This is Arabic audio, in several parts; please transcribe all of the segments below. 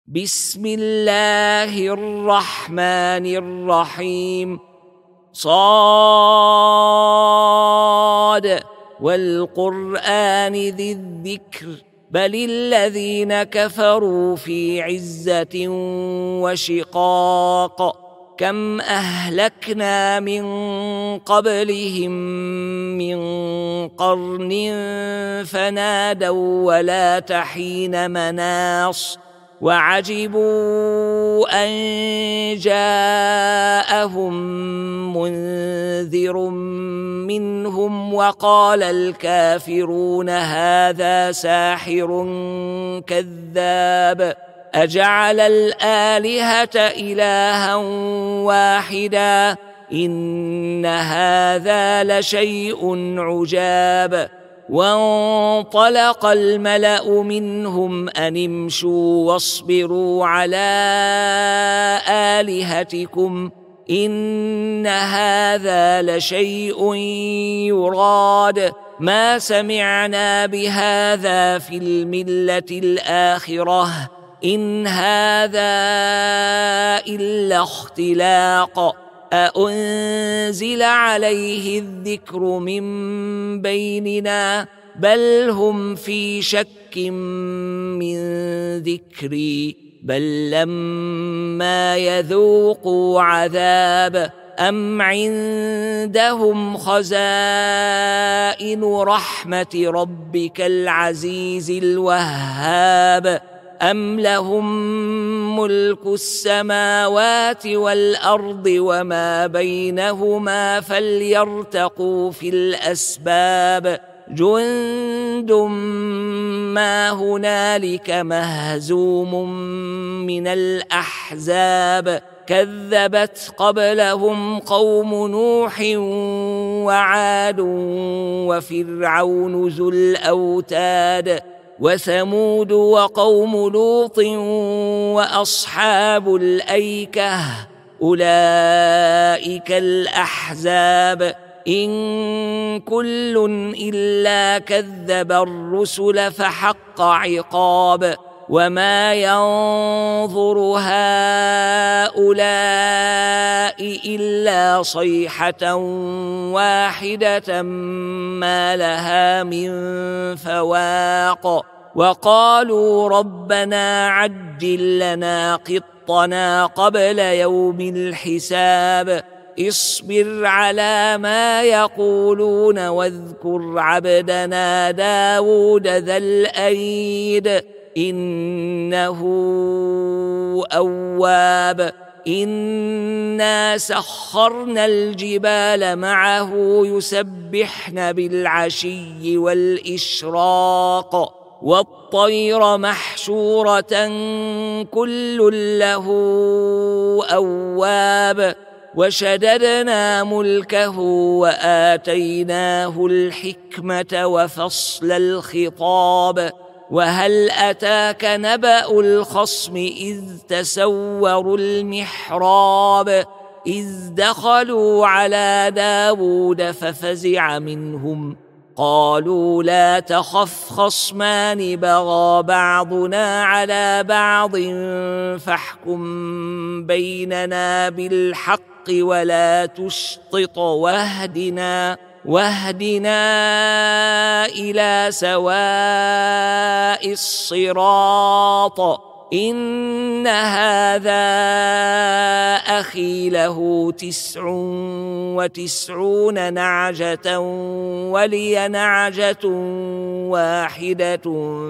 بسم الله الرحمن الرحيم. صاد والقرآن ذي الذكر بل الذين كفروا في عزة وشقاق كم أهلكنا من قبلهم من قرن فنادوا ولا تحين مناص وعجبوا أن جاءهم منذر منهم وقال الكافرون هذا ساحر كذاب أجعل الآلهة إلها واحدا إن هذا لشيء عجاب وانطلق الملأ منهم أن امشوا واصبروا على آلهتكم إن هذا لشيء يراد ما سمعنا بهذا في الملة الآخرة إن هذا إلا اختلاق أأنزل عليه الذكر من بيننا بل هم في شك من ذكري بل لما يذوقوا عذاب أم عندهم خزائن رحمة ربك العزيز الوهاب أم لهم ملك السماوات والأرض وما بينهما فليرتقوا في الأسباب جند ما هنالك مهزوم من الأحزاب كذبت قبلهم قوم نوح وعاد وفرعون ذو الأوتاد وثمود وقوم لوط وأصحاب الأيكة أولئك الأحزاب إن كل إلا كذب الرسل فحق عقاب وما ينظر هؤلاء إلا صيحة واحدة ما لها من فواق وقالوا ربنا عجل لنا قطنا قبل يوم الحساب اصبر على ما يقولون واذكر عبدنا داود ذا الأيد إنه أواب إنا سخرنا الجبال معه يسبحن بالعشي والإشراق والطير محشورة كل له أواب وشددنا ملكه وآتيناه الحكمة وفصل الخطاب وهل أتاك نبأ الخصم إذ تسوروا المحراب إذ دخلوا على داود ففزع منهم قالوا لا تخف خصمان بغى بعضنا على بعض فاحكم بيننا بالحق ولا تشطط واهدنا إلى سواء الصراط إن هذا أخي له 99 نعجة ولي نعجة واحدة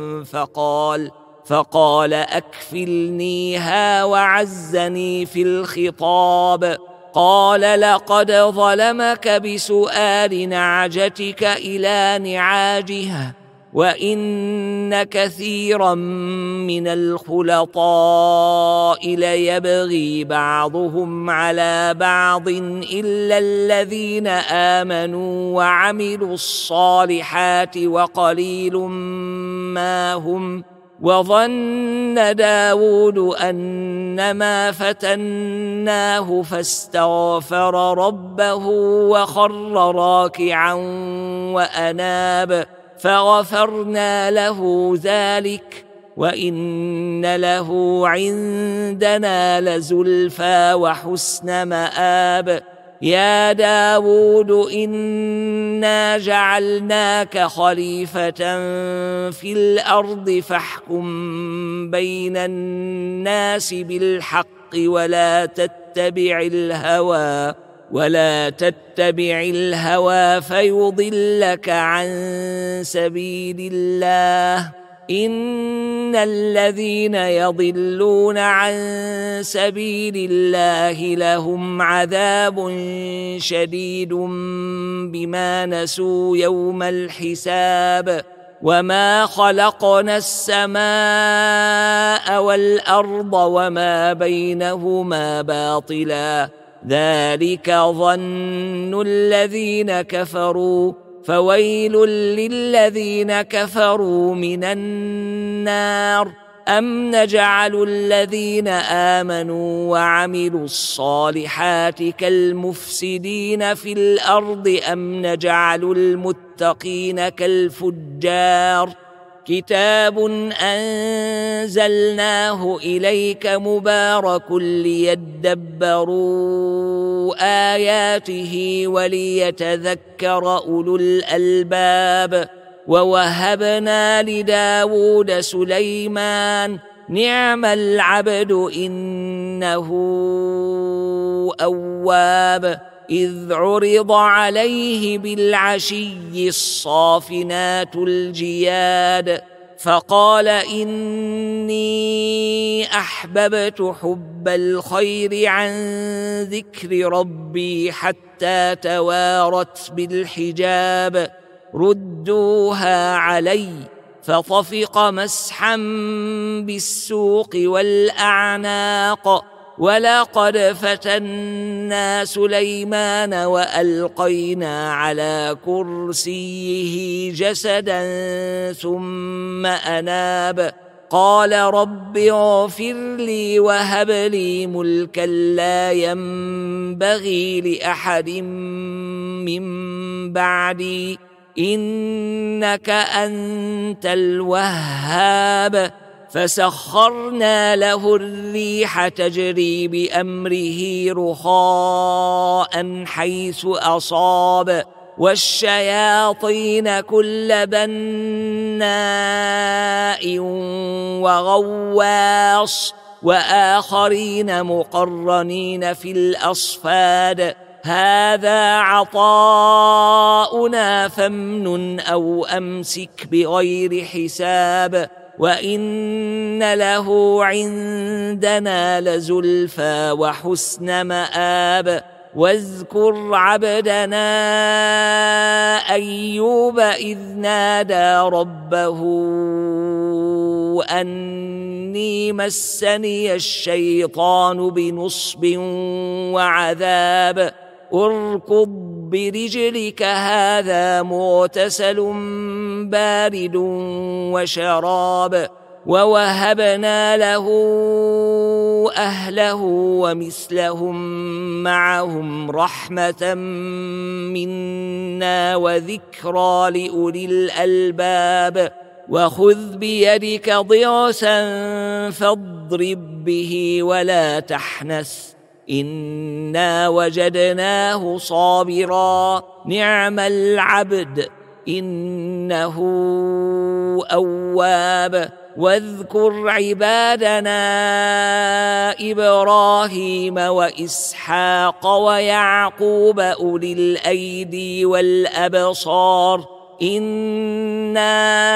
فقال أكفلنيها وعزني في الخطاب قال لقد ظلمك بسؤال نعجتك إلى نعاجها وإن كثيرا من الخلطاء ليبغي بعضهم على بعض إلا الذين آمنوا وعملوا الصالحات وقليل ما هم وظن داود أنما فتناه فاستغفر ربه وخر راكعا وأناب فغفرنا له ذلك وإن له عندنا لزلفى وحسن مآب يا داود إنا جعلناك خليفة في الأرض فاحكم بين الناس بالحق ولا تتبع الهوى فيضلك عن سبيل الله إن الذين يضلون عن سبيل الله لهم عذاب شديد بما نسوا يوم الحساب وما خلقنا السماء والأرض وما بينهما باطلا ذلك ظن الذين كفروا فويل للذين كفروا من النار أم نجعل الذين آمنوا وعملوا الصالحات كالمفسدين في الأرض أم نجعل المتقين كالفجار كتاب أنزلناه إليك مبارك ليدبروا آياته وليتذكر أولو الألباب ووهبنا لداود سليمان نعم العبد إنه أواب إذ عرض عليه بالعشي الصافنات الجياد فقال إني أحببت حب الخير عن ذكر ربي حتى توارت بالحجاب ردوها علي فطفق مسحا بالسوق والأعناق ولقد فتنا سليمان وألقينا على كرسيه جسدا ثم أناب قال رب اغفر لي وهب لي ملكا لا ينبغي لأحد من بعدي إنك أنت الوهاب فسخرنا له الريح تجري بأمره رخاء حيث أصاب والشياطين كل بناء وغواص وآخرين مقرنين في الأصفاد هذا عطاؤنا فامنن أو أمسك بغير حساب وإن له عندنا لزلفى وحسن مآب واذكر عبدنا أيوب إذ نادى ربه أني مسني الشيطان بنصب وعذاب اركض برجلك هذا مغتسل بارد وشراب ووهبنا له أهله ومثلهم معهم رحمة منا وذكرى لأولي الألباب وخذ بيدك ضغثا فاضرب به ولا تحنث إنا وجدناه صابرا نعم العبد إنه أواب واذكر عبادنا إبراهيم وإسحاق ويعقوب أولي الأيدي والأبصار إنا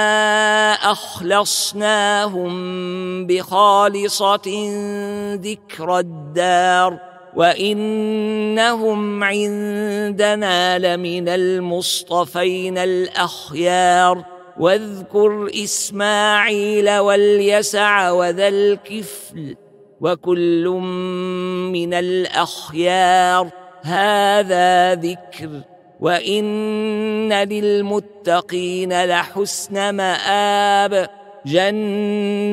أخلصناهم بخالصة ذكر الدار وإنهم عندنا لمن المصطفين الأخيار واذكر إسماعيل واليسع وذا الكفل وكل من الأخيار هذا ذكر وإن للمتقين لحسن مآب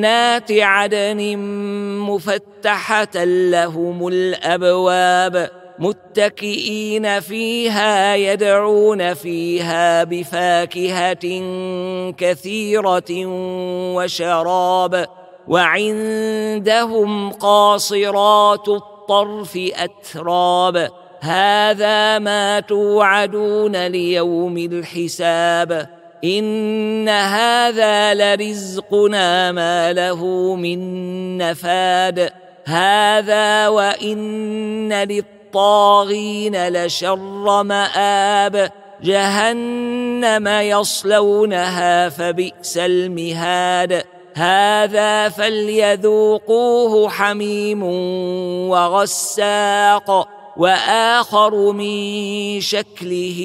جنات عدن مفتحة لهم الأبواب متكئين فيها يدعون فيها بفاكهة كثيرة وشراب وعندهم قاصرات الطرف أتراب هذا ما توعدون ليوم الحساب إن هذا لرزقنا ما له من نفاد هذا وإن للطاغين لشر مآب جهنم يصلونها فبئس المهاد هذا فليذوقوه حميم وغساق وآخر من شكله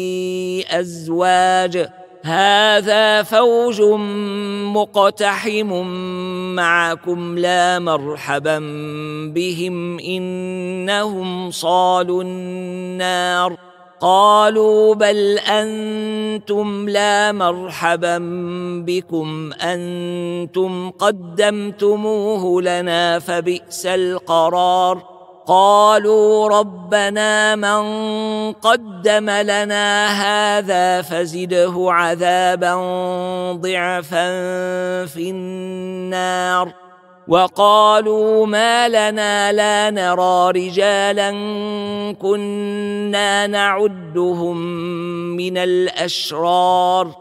أزواج هذا فوج مقتحم معكم لا مرحبا بهم إنهم صالوا النار قالوا بل أنتم لا مرحبا بكم أنتم قدمتموه لنا فبئس القرار قالوا ربنا من قدم لنا هذا فزده عذابا ضعفا في النار وقالوا ما لنا لا نرى رجالا كنا نعدهم من الأشرار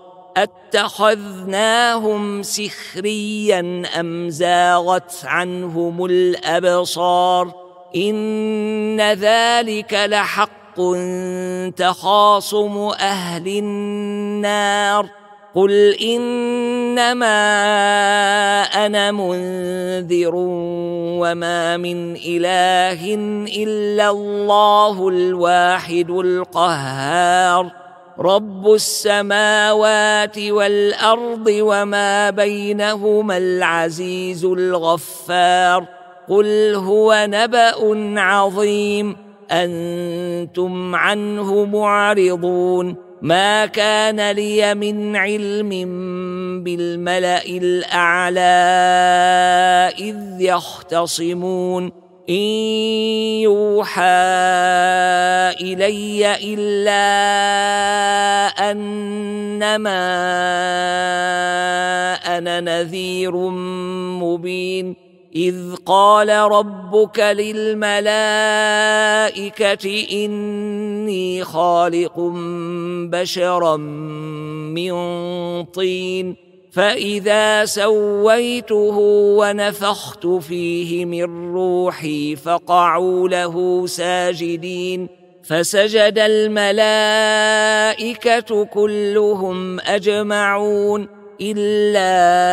أتخذناهم سخريا أم زاغت عنهم الأبصار إن ذلك لحق تخاصم أهل النار قل إنما أنا منذر وما من إله إلا الله الواحد القهار رب السماوات والأرض وما بينهما العزيز الغفار قل هو نبأ عظيم أنتم عنه معرضون ما كان لي من علم بالملأ الأعلى إذ يختصمون إن يوحى إلي إلا أنما أنا نذير مبين إذ قال ربك للملائكة إني خالق بشرا من طين فإذا سويته ونفخت فيه من روحي فقعوا له ساجدين فسجد الملائكة كلهم أجمعون إلا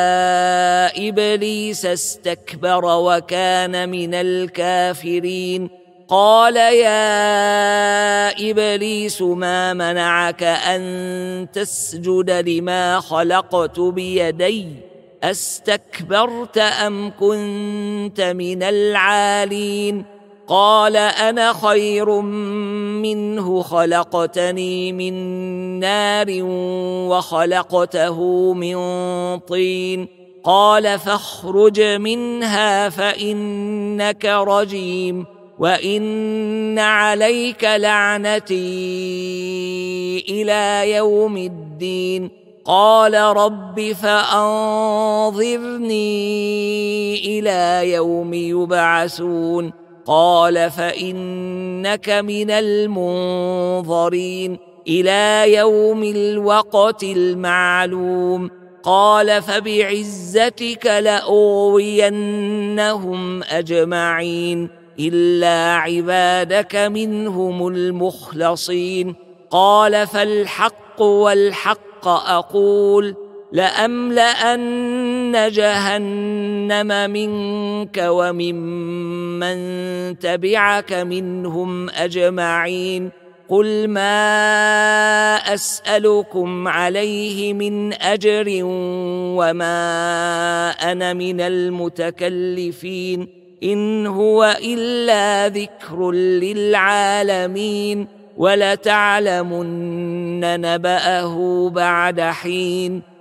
إبليس استكبر وكان من الكافرين قال يا إبليس ما منعك أن تسجد لما خلقت بيدي أستكبرت أم كنت من العالين قال أنا خير منه خلقتني من نار وخلقته من طين قال فاخرج منها فإنك رجيم وإن عليك لعنتي إلى يوم الدين قال رب فأنظرني إلى يوم يبعثون قال فإنك من المنظرين إلى يوم الوقت المعلوم قال فبعزتك لأغوينهم أجمعين إلا عبادك منهم المخلصين قال فالحق والحق أقول لأملأن جهنم منك وممن تبعك منهم أجمعين قل ما أسألكم عليه من أجر وما أنا من المتكلفين إن هو إلا ذكر للعالمين ولتعلمن نبأه بعد حين